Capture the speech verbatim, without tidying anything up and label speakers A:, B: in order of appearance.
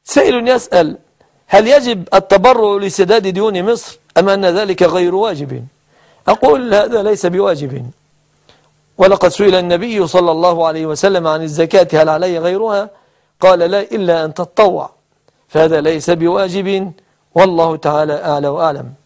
A: سائل يسأل: هل يجب التبرع لسداد ديون مصر أم أن ذلك غير واجب؟ أقول: هذا ليس بواجب، ولقد سئل النبي صلى الله عليه وسلم عن الزكاة هل علي غيرها؟ قال: لا، إلا أن تتطوع، فهذا ليس بواجب، والله تعالى أعلى وأعلم.